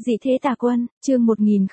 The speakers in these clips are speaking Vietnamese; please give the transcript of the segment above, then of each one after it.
Dị thế tà quân, chương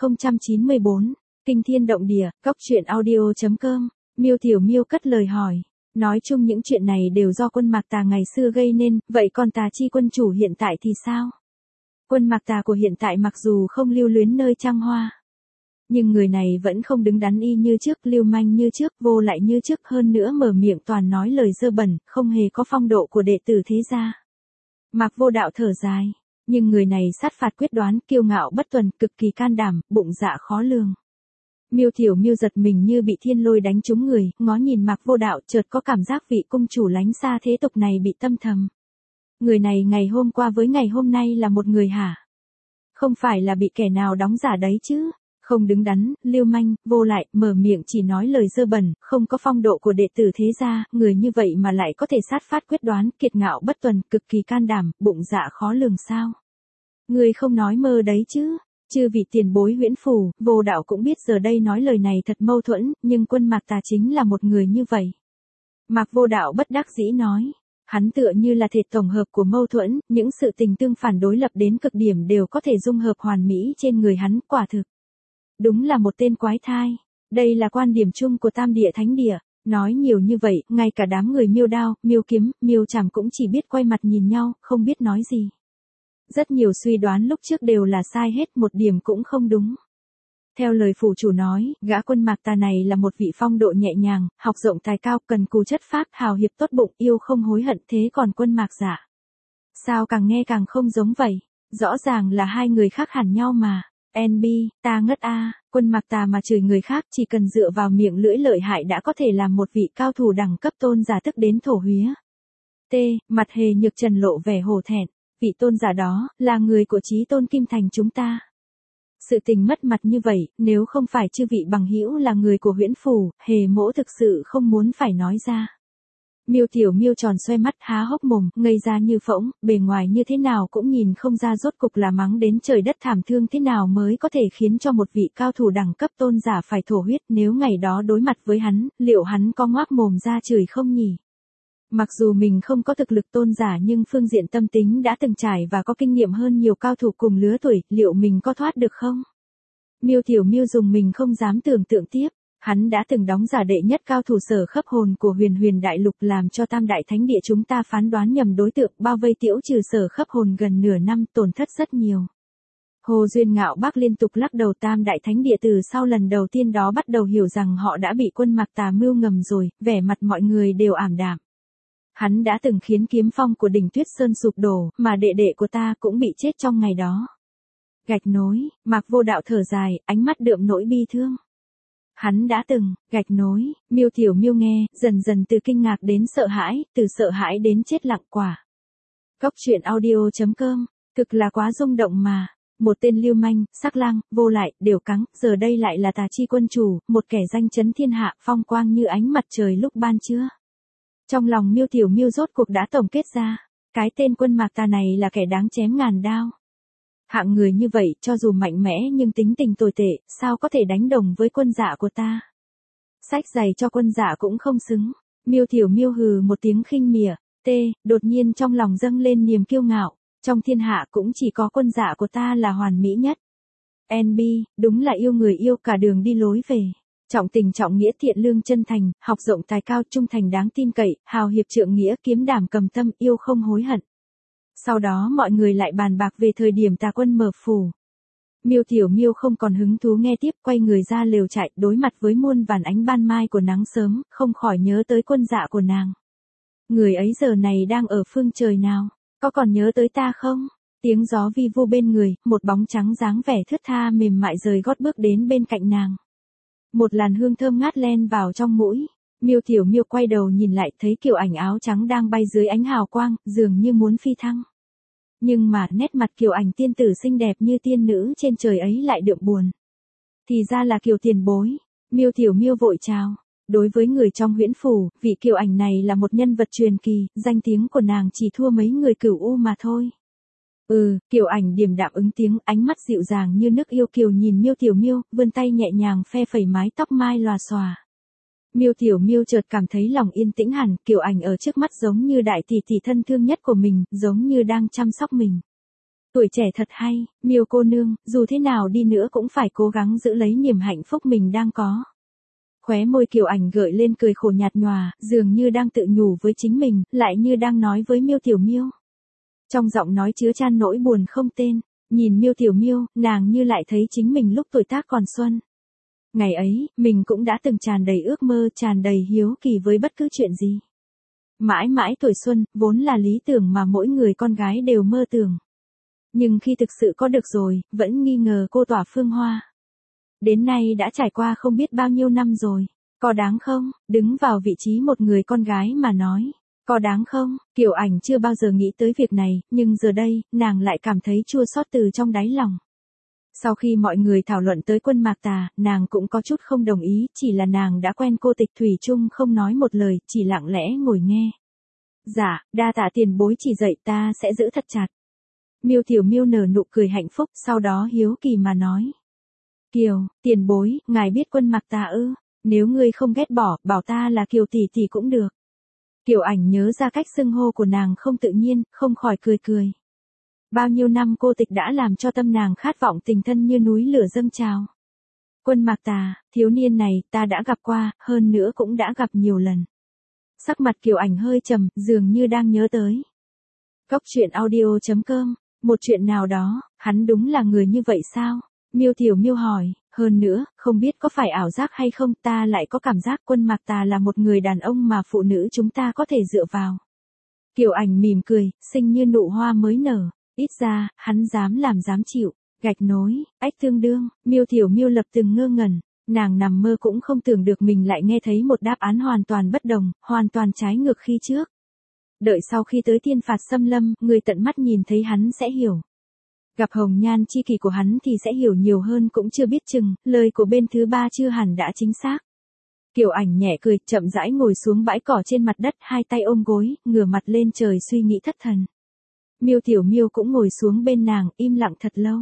1094, kinh thiên động địa, cóc truyện audio.com, Miêu Tiểu Miêu cất lời hỏi. Nói chung những chuyện này đều do quân Mạc Tà ngày xưa gây nên, vậy còn Tà Chi quân chủ hiện tại thì sao? Quân Mạc Tà của hiện tại mặc dù không lưu luyến nơi trăng hoa, nhưng người này vẫn không đứng đắn y như trước, lưu manh như trước, vô lại như trước, hơn nữa mở miệng toàn nói lời dơ bẩn, không hề có phong độ của đệ tử thế gia. Mạc Vô Đạo thở dài, nhưng người này sát phạt quyết đoán, kiêu ngạo bất tuần, cực kỳ can đảm, bụng dạ khó lường. Miêu Tiểu Miêu giật mình như bị thiên lôi đánh trúng người, ngó nhìn Mạc Vô Đạo, chợt có cảm giác vị cung chủ lánh xa thế tục này bị tâm thầm. Người này ngày hôm qua với ngày hôm nay là một người hả? Không phải là bị kẻ nào đóng giả đấy chứ? Không đứng đắn, lưu manh, vô lại, mở miệng chỉ nói lời dơ bẩn, không có phong độ của đệ tử thế gia, người như vậy mà lại có thể sát phạt quyết đoán, kiệt ngạo bất tuần, cực kỳ can đảm, bụng dạ khó lường sao? Người không nói mơ đấy chứ? Chư vị tiền bối Huyễn Phủ, Vô Đạo cũng biết giờ đây nói lời này thật mâu thuẫn, nhưng quân Mạc Tà chính là một người như vậy. Mạc Vô Đạo bất đắc dĩ nói. Hắn tựa như là thể tổng hợp của mâu thuẫn, những sự tình tương phản đối lập đến cực điểm đều có thể dung hợp hoàn mỹ trên người hắn, quả thực. Đúng là một tên quái thai. Đây là quan điểm chung của Tam Địa Thánh Địa. Nói nhiều như vậy, ngay cả đám người Miêu Đao, Miêu Kiếm, Miêu Trảm cũng chỉ biết quay mặt nhìn nhau, không biết nói gì. Rất nhiều suy đoán lúc trước đều là sai hết, một điểm cũng không đúng. Theo lời phủ chủ nói, gã quân Mạc Tà này là một vị phong độ nhẹ nhàng, học rộng tài cao, cần cù chất phác, hào hiệp tốt bụng, yêu không hối hận, thế còn quân Mạc Giả. Sao càng nghe càng không giống vậy? Rõ ràng là hai người khác hẳn nhau mà. NB, ta ngất a, quân Mạc Tà mà chửi người khác chỉ cần dựa vào miệng lưỡi lợi hại đã có thể làm một vị cao thủ đẳng cấp tôn giả tức đến thổ huyết. T, mặt Hề Nhược Trần lộ vẻ hổ thẹn, vị tôn giả đó, là người của Chí Tôn Kim Thành chúng ta. Sự tình mất mặt như vậy, nếu không phải chư vị bằng hữu là người của Huyễn Phủ, Hề Mỗ thực sự không muốn phải nói ra. Miêu Tiểu Miêu tròn xoay mắt há hốc mồm, ngây ra như phỗng, bề ngoài như thế nào cũng nhìn không ra rốt cục là mắng đến trời đất thảm thương thế nào mới có thể khiến cho một vị cao thủ đẳng cấp tôn giả phải thổ huyết, nếu ngày đó đối mặt với hắn, liệu hắn có ngoác mồm ra chửi không nhỉ? Mặc dù mình không có thực lực tôn giả nhưng phương diện tâm tính đã từng trải và có kinh nghiệm hơn nhiều cao thủ cùng lứa tuổi, liệu mình có thoát được không? Miêu Tiểu Miêu dùng mình không dám tưởng tượng tiếp. Hắn đã từng đóng giả đệ nhất cao thủ sở khắp hồn của huyền huyền đại lục làm cho Tam Đại Thánh Địa chúng ta phán đoán nhầm đối tượng, bao vây Tiểu Trừ sở khắp hồn gần nửa năm, tổn thất rất nhiều. Hồ Duyên Ngạo Bác liên tục lắc đầu. Tam Đại Thánh Địa từ sau lần đầu tiên đó bắt đầu hiểu rằng họ đã bị quân Mạc Tà mưu ngầm rồi, vẻ mặt mọi người đều ảm đạm. Hắn đã từng khiến kiếm phong của đỉnh Tuyết Sơn sụp đổ, mà đệ đệ của ta cũng bị chết trong ngày đó. Gạch nối, Mạc Vô Đạo thở dài, ánh mắt đượm nỗi bi thương. Hắn đã từng, gạch nối, Miêu Tiểu Miêu nghe, dần dần từ kinh ngạc đến sợ hãi, từ sợ hãi đến chết lặng quả. Cóc truyện audio.com, cực là quá rung động mà. Một tên lưu manh, sắc lang, vô lại, đều cắng, giờ đây lại là Tà Chi quân chủ, một kẻ danh chấn thiên hạ, phong quang như ánh mặt trời lúc ban trưa. Trong lòng Miêu Tiểu Miêu rốt cuộc đã tổng kết ra, cái tên quân Mạc Tà này là kẻ đáng chém ngàn đao. Hạng người như vậy, cho dù mạnh mẽ nhưng tính tình tồi tệ, sao có thể đánh đồng với quân dạ của ta? Sách giày cho quân dạ cũng không xứng. Miêu Tiểu Miêu hừ một tiếng khinh mỉa, đột nhiên trong lòng dâng lên niềm kiêu ngạo, trong thiên hạ cũng chỉ có quân dạ của ta là hoàn mỹ nhất. NB, đúng là yêu người yêu cả đường đi lối về. Trọng tình trọng nghĩa, thiện lương chân thành, học rộng tài cao, trung thành đáng tin cậy, hào hiệp trượng nghĩa, kiếm đảm cầm tâm, yêu không hối hận. Sau đó mọi người lại bàn bạc về thời điểm Tà quân mở phủ. Miêu Tiểu Miêu không còn hứng thú nghe tiếp, quay người ra lều trại, đối mặt với muôn vàn ánh ban mai của nắng sớm, không khỏi nhớ tới quân dạ của nàng. Người ấy giờ này đang ở phương trời nào, có còn nhớ tới ta không? Tiếng gió vi vu bên người, một bóng trắng dáng vẻ thướt tha mềm mại rời gót bước đến bên cạnh nàng. Một làn hương thơm ngát len vào trong mũi. Miêu Tiểu Miêu quay đầu nhìn lại, thấy Kiều Ảnh áo trắng đang bay dưới ánh hào quang, dường như muốn phi thăng. Nhưng mà nét mặt Kiều Ảnh tiên tử xinh đẹp như tiên nữ trên trời ấy lại đượm buồn. Thì ra là Kiều tiền bối. Miêu Tiểu Miêu vội chào. Đối với người trong Huyễn Phủ, vị Kiều Ảnh này là một nhân vật truyền kỳ, danh tiếng của nàng chỉ thua mấy người Cửu U mà thôi. Kiều Ảnh điềm đạm ứng tiếng, ánh mắt dịu dàng như nước yêu kiều nhìn Miêu Tiểu Miêu, vươn tay nhẹ nhàng phe phẩy mái tóc mai lòa xòa. Miêu Tiểu Miêu chợt cảm thấy lòng yên tĩnh hẳn, Kiều Ảnh ở trước mắt giống như đại tỷ tỷ thân thương nhất của mình, giống như đang chăm sóc mình. Tuổi trẻ thật hay, Miêu cô nương, dù thế nào đi nữa cũng phải cố gắng giữ lấy niềm hạnh phúc mình đang có. Khóe môi Kiều Ảnh gợi lên cười khổ nhạt nhòa, dường như đang tự nhủ với chính mình, lại như đang nói với Miêu Tiểu Miêu. Trong giọng nói chứa chan nỗi buồn không tên, nhìn Miêu Tiểu Miêu, nàng như lại thấy chính mình lúc tuổi tác còn xuân. Ngày ấy, mình cũng đã từng tràn đầy ước mơ, tràn đầy hiếu kỳ với bất cứ chuyện gì. Mãi mãi tuổi xuân, vốn là lý tưởng mà mỗi người con gái đều mơ tưởng. Nhưng khi thực sự có được rồi, vẫn nghi ngờ cô tỏa phương hoa. Đến nay đã trải qua không biết bao nhiêu năm rồi. Có đáng không? Đứng vào vị trí một người con gái mà nói. Có đáng không? Kiều Ảnh chưa bao giờ nghĩ tới việc này, nhưng giờ đây, nàng lại cảm thấy chua xót từ trong đáy lòng. Sau khi mọi người thảo luận tới Quân Mạc Tà, nàng cũng có chút không đồng ý, chỉ là nàng đã quen cô Tịch thủy chung không nói một lời, chỉ lặng lẽ ngồi nghe. Dạ, đa tạ tiền bối chỉ dạy, ta sẽ giữ thật chặt. Miêu Tiểu Miêu nở nụ cười hạnh phúc, sau đó hiếu kỳ mà nói. Kiều, tiền bối, ngài biết Quân Mạc Tà ư? Nếu ngươi không ghét bỏ, bảo ta là Kiều tỷ tỷ cũng được. Kiều Ảnh nhớ ra cách xưng hô của nàng không tự nhiên, không khỏi cười cười. Bao nhiêu năm cô tịch đã làm cho tâm nàng khát vọng tình thân như núi lửa dâng trào. Quân Mạc Tà, thiếu niên này, ta đã gặp qua, hơn nữa cũng đã gặp nhiều lần. Sắc mặt Kiều Ảnh hơi trầm, dường như đang nhớ tới. Cốc truyện audio.com, một chuyện nào đó, hắn đúng là người như vậy sao? Miêu Tiểu Miêu hỏi, hơn nữa, không biết có phải ảo giác hay không, ta lại có cảm giác Quân Mạc Tà là một người đàn ông mà phụ nữ chúng ta có thể dựa vào. Kiều Ảnh mỉm cười, xinh như nụ hoa mới nở, ít ra, hắn dám làm dám chịu, gạch nối, ách tương đương, Miêu Tiểu Miêu lập từng ngơ ngẩn, nàng nằm mơ cũng không tưởng được mình lại nghe thấy một đáp án hoàn toàn bất đồng, hoàn toàn trái ngược khi trước. Đợi sau khi tới Thiên Phạt Xâm Lâm, người tận mắt nhìn thấy hắn sẽ hiểu. Gặp hồng nhan chi kỷ của hắn thì sẽ hiểu nhiều hơn cũng chưa biết chừng, lời của bên thứ ba chưa hẳn đã chính xác. Kiều Ảnh nhẹ cười, chậm rãi ngồi xuống bãi cỏ trên mặt đất, hai tay ôm gối, ngửa mặt lên trời suy nghĩ thất thần. Miêu Tiểu Miêu cũng ngồi xuống bên nàng, im lặng thật lâu.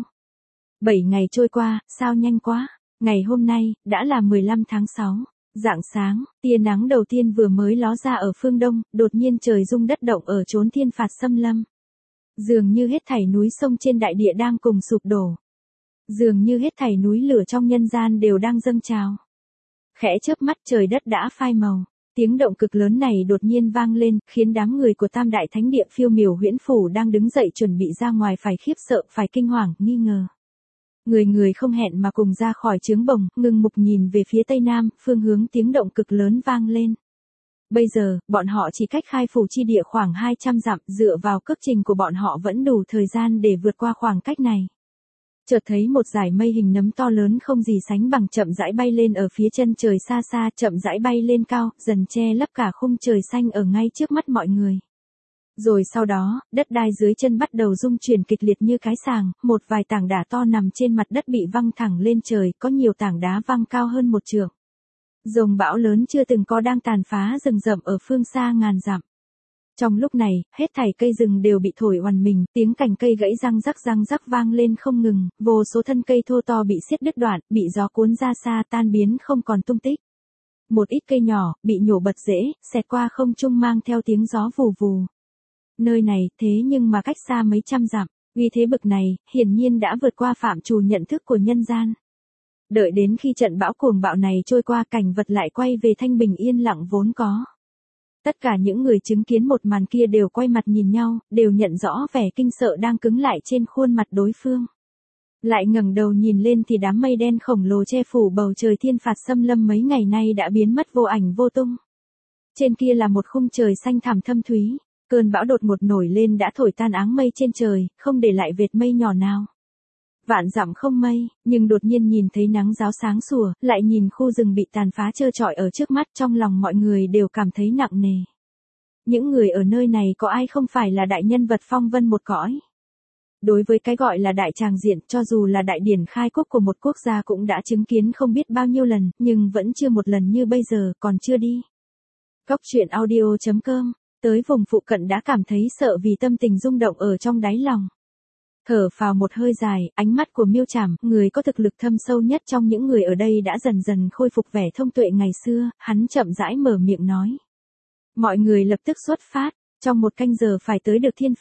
7 ngày trôi qua, sao nhanh quá. Ngày hôm nay, đã là 15 tháng 6. Rạng sáng, tia nắng đầu tiên vừa mới ló ra ở phương đông, đột nhiên trời rung đất động ở chốn Thiên Phạt Xâm Lâm. Dường như hết thảy núi sông trên đại địa đang cùng sụp đổ. Dường như hết thảy núi lửa trong nhân gian đều đang dâng trào. Khẽ chớp mắt trời đất đã phai màu. Tiếng động cực lớn này đột nhiên vang lên, khiến đám người của Tam Đại Thánh Địa Phiêu Miểu Huyễn Phủ đang đứng dậy chuẩn bị ra ngoài phải khiếp sợ, phải kinh hoàng, nghi ngờ. Người người không hẹn mà cùng ra khỏi trướng bồng, ngừng mục nhìn về phía tây nam, phương hướng tiếng động cực lớn vang lên. Bây giờ, bọn họ chỉ cách khai phủ chi địa khoảng 200 dặm, dựa vào cước trình của bọn họ vẫn đủ thời gian để vượt qua khoảng cách này. Chợt thấy một dải mây hình nấm to lớn không gì sánh bằng chậm rãi bay lên ở phía chân trời xa xa, chậm rãi bay lên cao, dần che lấp cả khung trời xanh ở ngay trước mắt mọi người. Rồi sau đó, đất đai dưới chân bắt đầu rung chuyển kịch liệt như cái sàng, một vài tảng đá to nằm trên mặt đất bị văng thẳng lên trời, có nhiều tảng đá văng cao hơn một trượng. Dòng bão lớn chưa từng có đang tàn phá rừng rậm ở phương xa ngàn dặm. Trong lúc này, hết thảy cây rừng đều bị thổi oằn mình, tiếng cành cây gãy răng rắc vang lên không ngừng, vô số thân cây thô to bị xiết đứt đoạn, bị gió cuốn ra xa tan biến không còn tung tích. Một ít cây nhỏ, bị nhổ bật rễ, xẹt qua không trung mang theo tiếng gió vù vù. Nơi này, thế nhưng mà cách xa mấy trăm dặm, uy thế bực này, hiển nhiên đã vượt qua phạm trù nhận thức của nhân gian. Đợi đến khi trận bão cuồng bạo này trôi qua, cảnh vật lại quay về thanh bình yên lặng vốn có. Tất cả những người chứng kiến một màn kia đều quay mặt nhìn nhau, đều nhận rõ vẻ kinh sợ đang cứng lại trên khuôn mặt đối phương. Lại ngẩng đầu nhìn lên thì đám mây đen khổng lồ che phủ bầu trời Thiên Phạt Xâm Lâm mấy ngày nay đã biến mất vô ảnh vô tung. Trên kia là một khung trời xanh thẳm thâm thúy, cơn bão đột ngột nổi lên đã thổi tan áng mây trên trời, không để lại vệt mây nhỏ nào. Vạn dặm không mây, nhưng đột nhiên nhìn thấy nắng ráo sáng sủa, lại nhìn khu rừng bị tàn phá trơ trọi ở trước mắt, trong lòng mọi người đều cảm thấy nặng nề. Những người ở nơi này có ai không phải là đại nhân vật phong vân một cõi? Đối với cái gọi là đại tràng diện, cho dù là đại điển khai quốc của một quốc gia cũng đã chứng kiến không biết bao nhiêu lần, nhưng vẫn chưa một lần như bây giờ, còn chưa đi. Cốc truyện audio.com, tới vùng phụ cận đã cảm thấy sợ vì tâm tình rung động ở trong đáy lòng. Thở phào một hơi dài, ánh mắt của Miêu Trảm, người có thực lực thâm sâu nhất trong những người ở đây đã dần dần khôi phục vẻ thông tuệ ngày xưa, hắn chậm rãi mở miệng nói. Mọi người lập tức xuất phát, trong 1 canh giờ phải tới được Thiên Phạt.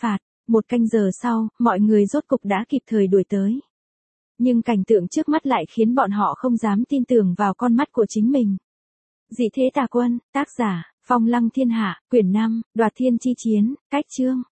1 canh giờ sau, mọi người rốt cục đã kịp thời đuổi tới. Nhưng cảnh tượng trước mắt lại khiến bọn họ không dám tin tưởng vào con mắt của chính mình. Dị thế tà quân, tác giả, Phong Lăng Thiên Hạ, quyển 5, Đoạt Thiên Chi Chiến, cách chương.